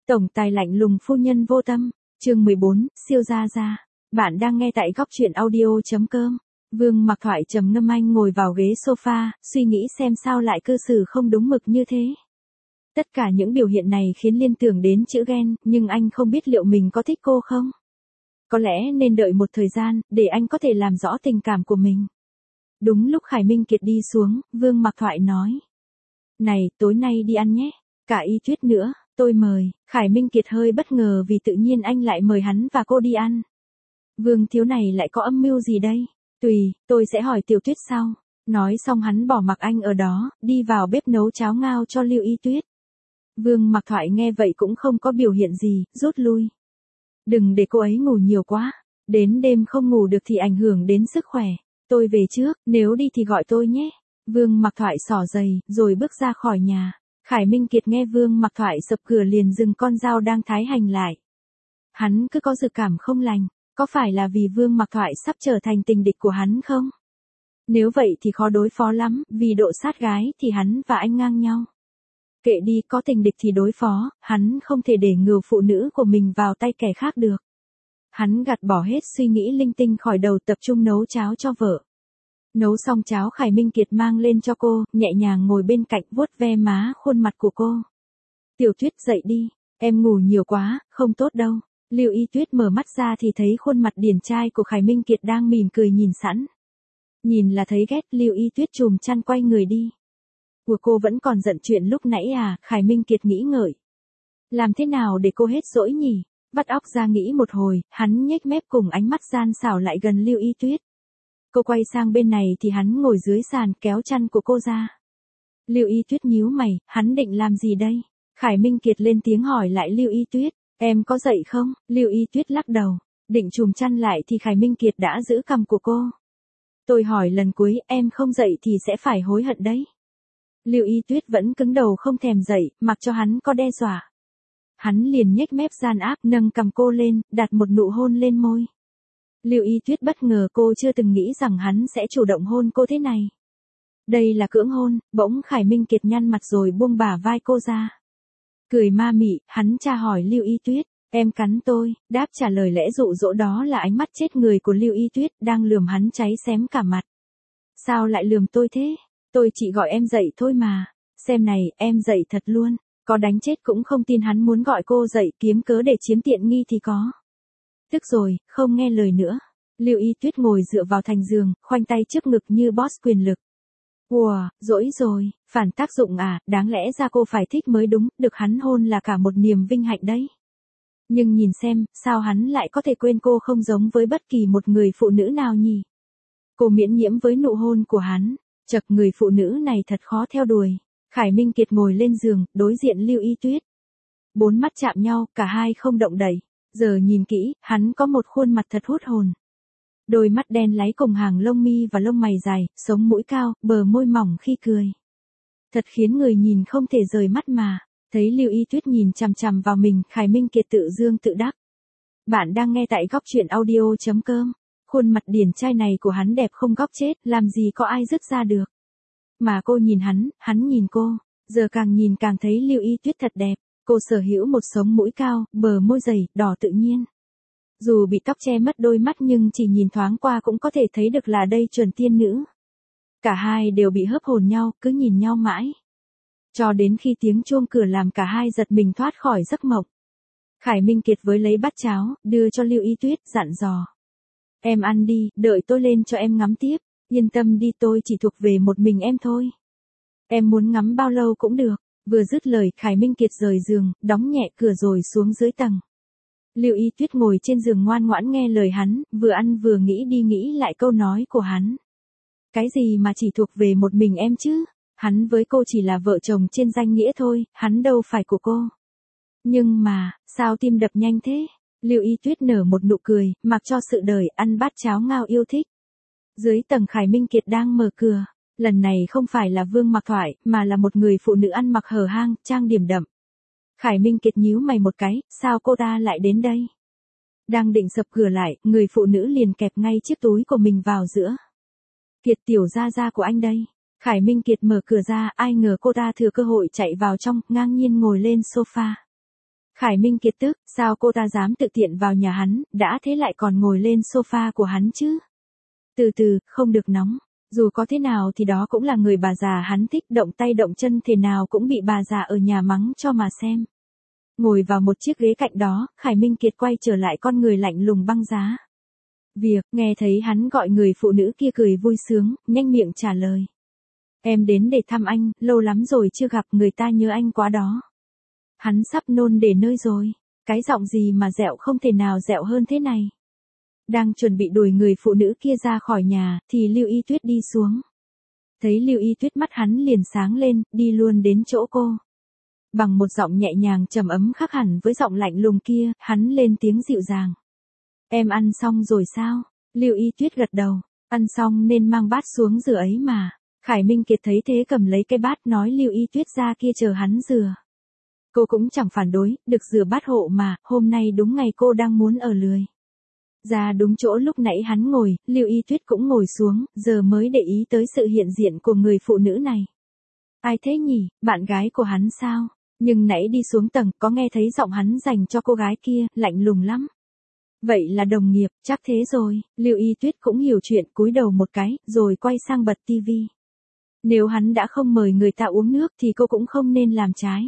Tổng tài lạnh lùng phu nhân vô tâm, chương 14, siêu gia gia. Bạn đang nghe tại góc truyện audio.com. Vương Mặc Thoại trầm ngâm anh ngồi vào ghế sofa, suy nghĩ xem sao lại cư xử không đúng mực như thế. Tất cả những biểu hiện này khiến Liên tưởng đến chữ ghen, nhưng anh không biết liệu mình có thích cô không. Có lẽ nên đợi một thời gian, để anh có thể làm rõ tình cảm của mình. Đúng lúc Khải Minh Kiệt đi xuống, Vương Mặc Thoại nói. Này, tối nay đi ăn nhé, cả Y Tuyết nữa, tôi mời. Khải Minh Kiệt hơi bất ngờ vì tự nhiên anh lại mời hắn và cô đi ăn. Vương thiếu này lại có âm mưu gì đây? Tùy, tôi sẽ hỏi Tiểu Tuyết sau. Nói xong hắn bỏ mặc anh ở đó, đi vào bếp nấu cháo ngao cho Lưu Y Tuyết. Vương Mặc Thoại nghe vậy cũng không có biểu hiện gì, rút lui. Đừng để cô ấy ngủ nhiều quá, đến đêm không ngủ được thì ảnh hưởng đến sức khỏe. Tôi về trước, nếu đi thì gọi tôi nhé. Vương Mặc Thoại xỏ giày, rồi bước ra khỏi nhà. Khải Minh Kiệt nghe Vương Mặc Thoại sập cửa liền dừng con dao đang thái hành lại. Hắn cứ có dự cảm không lành, có phải là vì Vương Mặc Thoại sắp trở thành tình địch của hắn không? Nếu vậy thì khó đối phó lắm, vì độ sát gái thì hắn và anh ngang nhau. Kệ đi, có tình địch thì đối phó, hắn không thể để người phụ nữ của mình vào tay kẻ khác được. Hắn gạt bỏ hết suy nghĩ linh tinh khỏi đầu, tập trung nấu cháo cho vợ. Nấu xong cháo, Khải Minh Kiệt mang lên cho cô, nhẹ nhàng ngồi bên cạnh vuốt ve má khuôn mặt của cô. Tiểu Tuyết dậy đi, em ngủ nhiều quá, không tốt đâu. Lưu Y Tuyết mở mắt ra thì thấy khuôn mặt điển trai của Khải Minh Kiệt đang mỉm cười nhìn sẵn. Nhìn là thấy ghét, Lưu Y Tuyết chùm chăn quay người đi. Của cô vẫn còn giận chuyện lúc nãy à? Khải Minh Kiệt nghĩ ngợi. Làm thế nào để cô hết dỗi nhỉ? Vắt óc ra nghĩ một hồi, hắn nhếch mép cùng ánh mắt gian xảo lại gần Lưu Y Tuyết. Cô quay sang bên này thì hắn ngồi dưới sàn kéo chăn của cô ra. Lưu Y Tuyết nhíu mày, hắn định làm gì đây? Khải Minh Kiệt lên tiếng hỏi lại Lưu Y Tuyết, em có dậy không? Lưu Y Tuyết lắc đầu, định chùm chăn lại thì Khải Minh Kiệt đã giữ cằm của cô. Tôi hỏi lần cuối, em không dậy thì sẽ phải hối hận đấy. Lưu Y Tuyết vẫn cứng đầu không thèm dậy, mặc cho hắn có đe dọa. Hắn liền nhếch mép gian ác, nâng cằm cô lên, đặt một nụ hôn lên môi. Lưu Y Tuyết bất ngờ, cô chưa từng nghĩ rằng hắn sẽ chủ động hôn cô thế này. Đây là cưỡng hôn. Bỗng Khải Minh Kiệt nhăn mặt rồi buông bả vai cô ra. Cười ma mị, hắn tra hỏi Lưu Y Tuyết, em cắn tôi. Đáp trả lời lẽ dụ dỗ đó là ánh mắt chết người của Lưu Y Tuyết đang lườm hắn cháy xém cả mặt. Sao lại lườm tôi thế? Tôi chỉ gọi em dậy thôi mà. Xem này, em dậy thật luôn. Có đánh chết cũng không tin hắn muốn gọi cô dậy kiếm cớ để chiếm tiện nghi thì có. Tức rồi, không nghe lời nữa. Lưu Y Tuyết ngồi dựa vào thành giường, khoanh tay trước ngực như boss quyền lực. Wow, dỗi rồi, phản tác dụng à, đáng lẽ ra cô phải thích mới đúng, được hắn hôn là cả một niềm vinh hạnh đấy. Nhưng nhìn xem, sao hắn lại có thể quên cô không giống với bất kỳ một người phụ nữ nào nhỉ? Cô miễn nhiễm với nụ hôn của hắn, chật người phụ nữ này thật khó theo đuổi. Khải Minh Kiệt ngồi lên giường, đối diện Lưu Y Tuyết. Bốn mắt chạm nhau, cả hai không động đậy. Giờ nhìn kỹ, hắn có một khuôn mặt thật hút hồn. Đôi mắt đen láy cùng hàng lông mi và lông mày dài, sống mũi cao, bờ môi mỏng khi cười. Thật khiến người nhìn không thể rời mắt mà. Thấy Lưu Y Tuyết nhìn chằm chằm vào mình, Khải Minh Kiệt tự dương tự đắc. Bạn đang nghe tại góc truyện audio.com. Khuôn mặt điển trai này của hắn đẹp không góc chết, làm gì có ai dứt ra được. Mà cô nhìn hắn nhìn cô, giờ càng nhìn càng thấy Lưu Y Tuyết thật đẹp. Cô sở hữu một sống mũi cao, bờ môi dày, đỏ tự nhiên. Dù bị tóc che mất đôi mắt nhưng chỉ nhìn thoáng qua cũng có thể thấy được là đây chuẩn tiên nữ. Cả hai đều bị hớp hồn nhau, cứ nhìn nhau mãi. Cho đến khi tiếng chuông cửa làm cả hai giật mình thoát khỏi giấc mộng. Khải Minh Kiệt với lấy bát cháo, đưa cho Lưu Y Tuyết, dặn dò. Em ăn đi, đợi tôi lên cho em ngắm tiếp. Yên tâm đi, tôi chỉ thuộc về một mình em thôi. Em muốn ngắm bao lâu cũng được. Vừa dứt lời, Khải Minh Kiệt rời giường, đóng nhẹ cửa rồi xuống dưới tầng. Lưu Y Tuyết ngồi trên giường ngoan ngoãn nghe lời hắn, vừa ăn vừa nghĩ đi nghĩ lại câu nói của hắn. Cái gì mà chỉ thuộc về một mình em chứ? Hắn với cô chỉ là vợ chồng trên danh nghĩa thôi, hắn đâu phải của cô. Nhưng mà, sao tim đập nhanh thế? Lưu Y Tuyết nở một nụ cười, mặc cho sự đời, ăn bát cháo ngao yêu thích. Dưới tầng Khải Minh Kiệt đang mở cửa. Lần này không phải là Vương Mặc Thoại, mà là một người phụ nữ ăn mặc hở hang, trang điểm đậm. Khải Minh Kiệt nhíu mày một cái, sao cô ta lại đến đây? Đang định sập cửa lại, người phụ nữ liền kẹp ngay chiếc túi của mình vào giữa. Kiệt tiểu gia gia của anh đây. Khải Minh Kiệt mở cửa ra, ai ngờ cô ta thừa cơ hội chạy vào trong, ngang nhiên ngồi lên sofa. Khải Minh Kiệt tức, sao cô ta dám tự tiện vào nhà hắn, đã thế lại còn ngồi lên sofa của hắn chứ? Từ từ, không được nóng. Dù có thế nào thì đó cũng là người bà già hắn thích, động tay động chân thế nào cũng bị bà già ở nhà mắng cho mà xem. Ngồi vào một chiếc ghế cạnh đó, Khải Minh Kiệt quay trở lại con người lạnh lùng băng giá. Việc, nghe thấy hắn gọi người phụ nữ kia cười vui sướng, nhanh miệng trả lời. Em đến để thăm anh, lâu lắm rồi chưa gặp, người ta nhớ anh quá đó. Hắn sắp nôn để nơi rồi. Cái giọng gì mà dẹo không thể nào dẹo hơn thế này. Đang chuẩn bị đuổi người phụ nữ kia ra khỏi nhà, thì Lưu Y Tuyết đi xuống. Thấy Lưu Y Tuyết mắt hắn liền sáng lên, đi luôn đến chỗ cô. Bằng một giọng nhẹ nhàng trầm ấm khác hẳn với giọng lạnh lùng kia, hắn lên tiếng dịu dàng. Em ăn xong rồi sao? Lưu Y Tuyết gật đầu. Ăn xong nên mang bát xuống rửa ấy mà. Khải Minh Kiệt thấy thế cầm lấy cái bát nói Lưu Y Tuyết ra kia chờ hắn rửa. Cô cũng chẳng phản đối, được rửa bát hộ mà, hôm nay đúng ngày cô đang muốn ở lười. Ra đúng chỗ lúc nãy hắn ngồi, Lưu Y Tuyết cũng ngồi xuống, giờ mới để ý tới sự hiện diện của người phụ nữ này. Ai thế nhỉ, bạn gái của hắn sao? Nhưng nãy đi xuống tầng, có nghe thấy giọng hắn dành cho cô gái kia, lạnh lùng lắm. Vậy là đồng nghiệp, chắc thế rồi, Lưu Y Tuyết cũng hiểu chuyện, cúi đầu một cái, rồi quay sang bật tivi. Nếu hắn đã không mời người ta uống nước thì cô cũng không nên làm trái.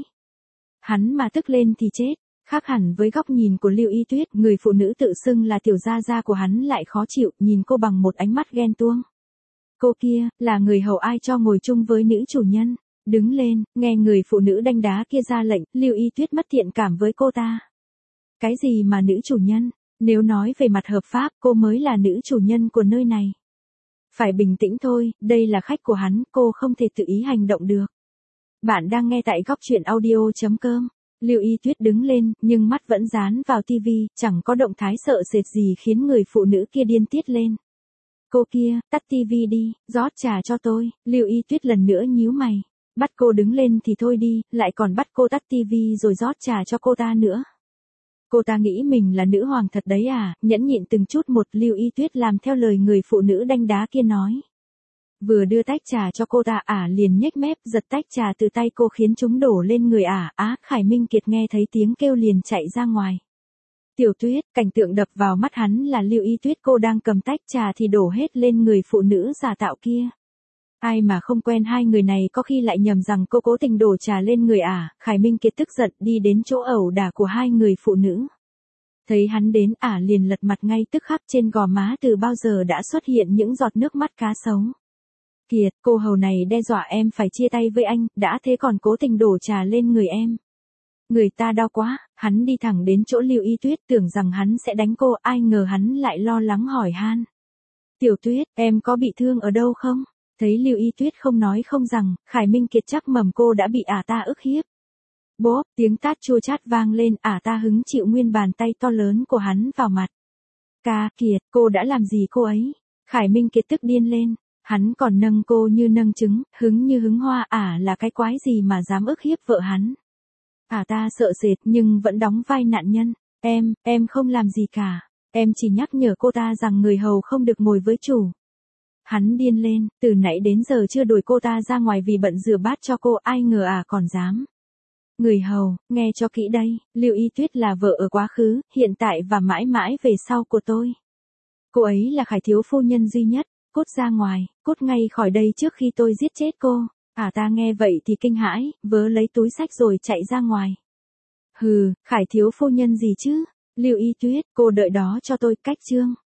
Hắn mà tức lên thì chết. Khác hẳn với góc nhìn của Lưu Y Tuyết, người phụ nữ tự xưng là tiểu gia gia của hắn lại khó chịu, nhìn cô bằng một ánh mắt ghen tuông. Cô kia, là người hầu ai cho ngồi chung với nữ chủ nhân. Đứng lên, nghe người phụ nữ đanh đá kia ra lệnh, Lưu Y Tuyết mất thiện cảm với cô ta. Cái gì mà nữ chủ nhân? Nếu nói về mặt hợp pháp, cô mới là nữ chủ nhân của nơi này. Phải bình tĩnh thôi, đây là khách của hắn, cô không thể tự ý hành động được. Bạn đang nghe tại góc truyện audio.com. Lưu Y Tuyết đứng lên, nhưng mắt vẫn dán vào tivi, chẳng có động thái sợ sệt gì khiến người phụ nữ kia điên tiết lên. Cô kia, tắt tivi đi, rót trà cho tôi. Lưu Y Tuyết lần nữa nhíu mày. Bắt cô đứng lên thì thôi đi, lại còn bắt cô tắt tivi rồi rót trà cho cô ta nữa. Cô ta nghĩ mình là nữ hoàng thật đấy à, nhẫn nhịn từng chút một. Lưu Y Tuyết làm theo lời người phụ nữ đanh đá kia nói. Vừa đưa tách trà cho cô ta liền nhếch mép giật tách trà từ tay cô khiến chúng đổ lên người Khải Minh Kiệt nghe thấy tiếng kêu liền chạy ra ngoài. Tiểu Tuyết, cảnh tượng đập vào mắt hắn là Lưu Y Tuyết cô đang cầm tách trà thì đổ hết lên người phụ nữ giả tạo kia. Ai mà không quen hai người này có khi lại nhầm rằng cô cố tình đổ trà lên người Khải Minh Kiệt tức giận đi đến chỗ ẩu đả của hai người phụ nữ. Thấy hắn đến liền lật mặt ngay tức khắc trên gò má từ bao giờ đã xuất hiện những giọt nước mắt cá sấu. Kiệt, cô hầu này đe dọa em phải chia tay với anh, đã thế còn cố tình đổ trà lên người em. Người ta đau quá, hắn đi thẳng đến chỗ Lưu Y Tuyết tưởng rằng hắn sẽ đánh cô, ai ngờ hắn lại lo lắng hỏi han. Tiểu Tuyết, em có bị thương ở đâu không? Thấy Lưu Y Tuyết không nói không rằng, Khải Minh Kiệt chắc mầm cô đã bị ta ức hiếp. Bốp, tiếng tát chua chát vang lên, ta hứng chịu nguyên bàn tay to lớn của hắn vào mặt. Kiệt, cô đã làm gì cô ấy? Khải Minh Kiệt tức điên lên. Hắn còn nâng cô như nâng trứng, hứng như hứng hoa, là cái quái gì mà dám ức hiếp vợ hắn. Ta sợ sệt nhưng vẫn đóng vai nạn nhân. Em không làm gì cả. Em chỉ nhắc nhở cô ta rằng người hầu không được ngồi với chủ. Hắn điên lên, từ nãy đến giờ chưa đuổi cô ta ra ngoài vì bận rửa bát cho cô, ai ngờ còn dám. Người hầu, nghe cho kỹ đây, Lưu Y Tuyết là vợ ở quá khứ, hiện tại và mãi mãi về sau của tôi. Cô ấy là Khải thiếu phu nhân duy nhất. Cút ra ngoài, cút ngay khỏi đây trước khi tôi giết chết cô. Ta nghe vậy thì kinh hãi, vớ lấy túi xách rồi chạy ra ngoài. Hừ, Khải thiếu phu nhân gì chứ? Lưu Y Tuyết, cô đợi đó cho tôi, cách chương.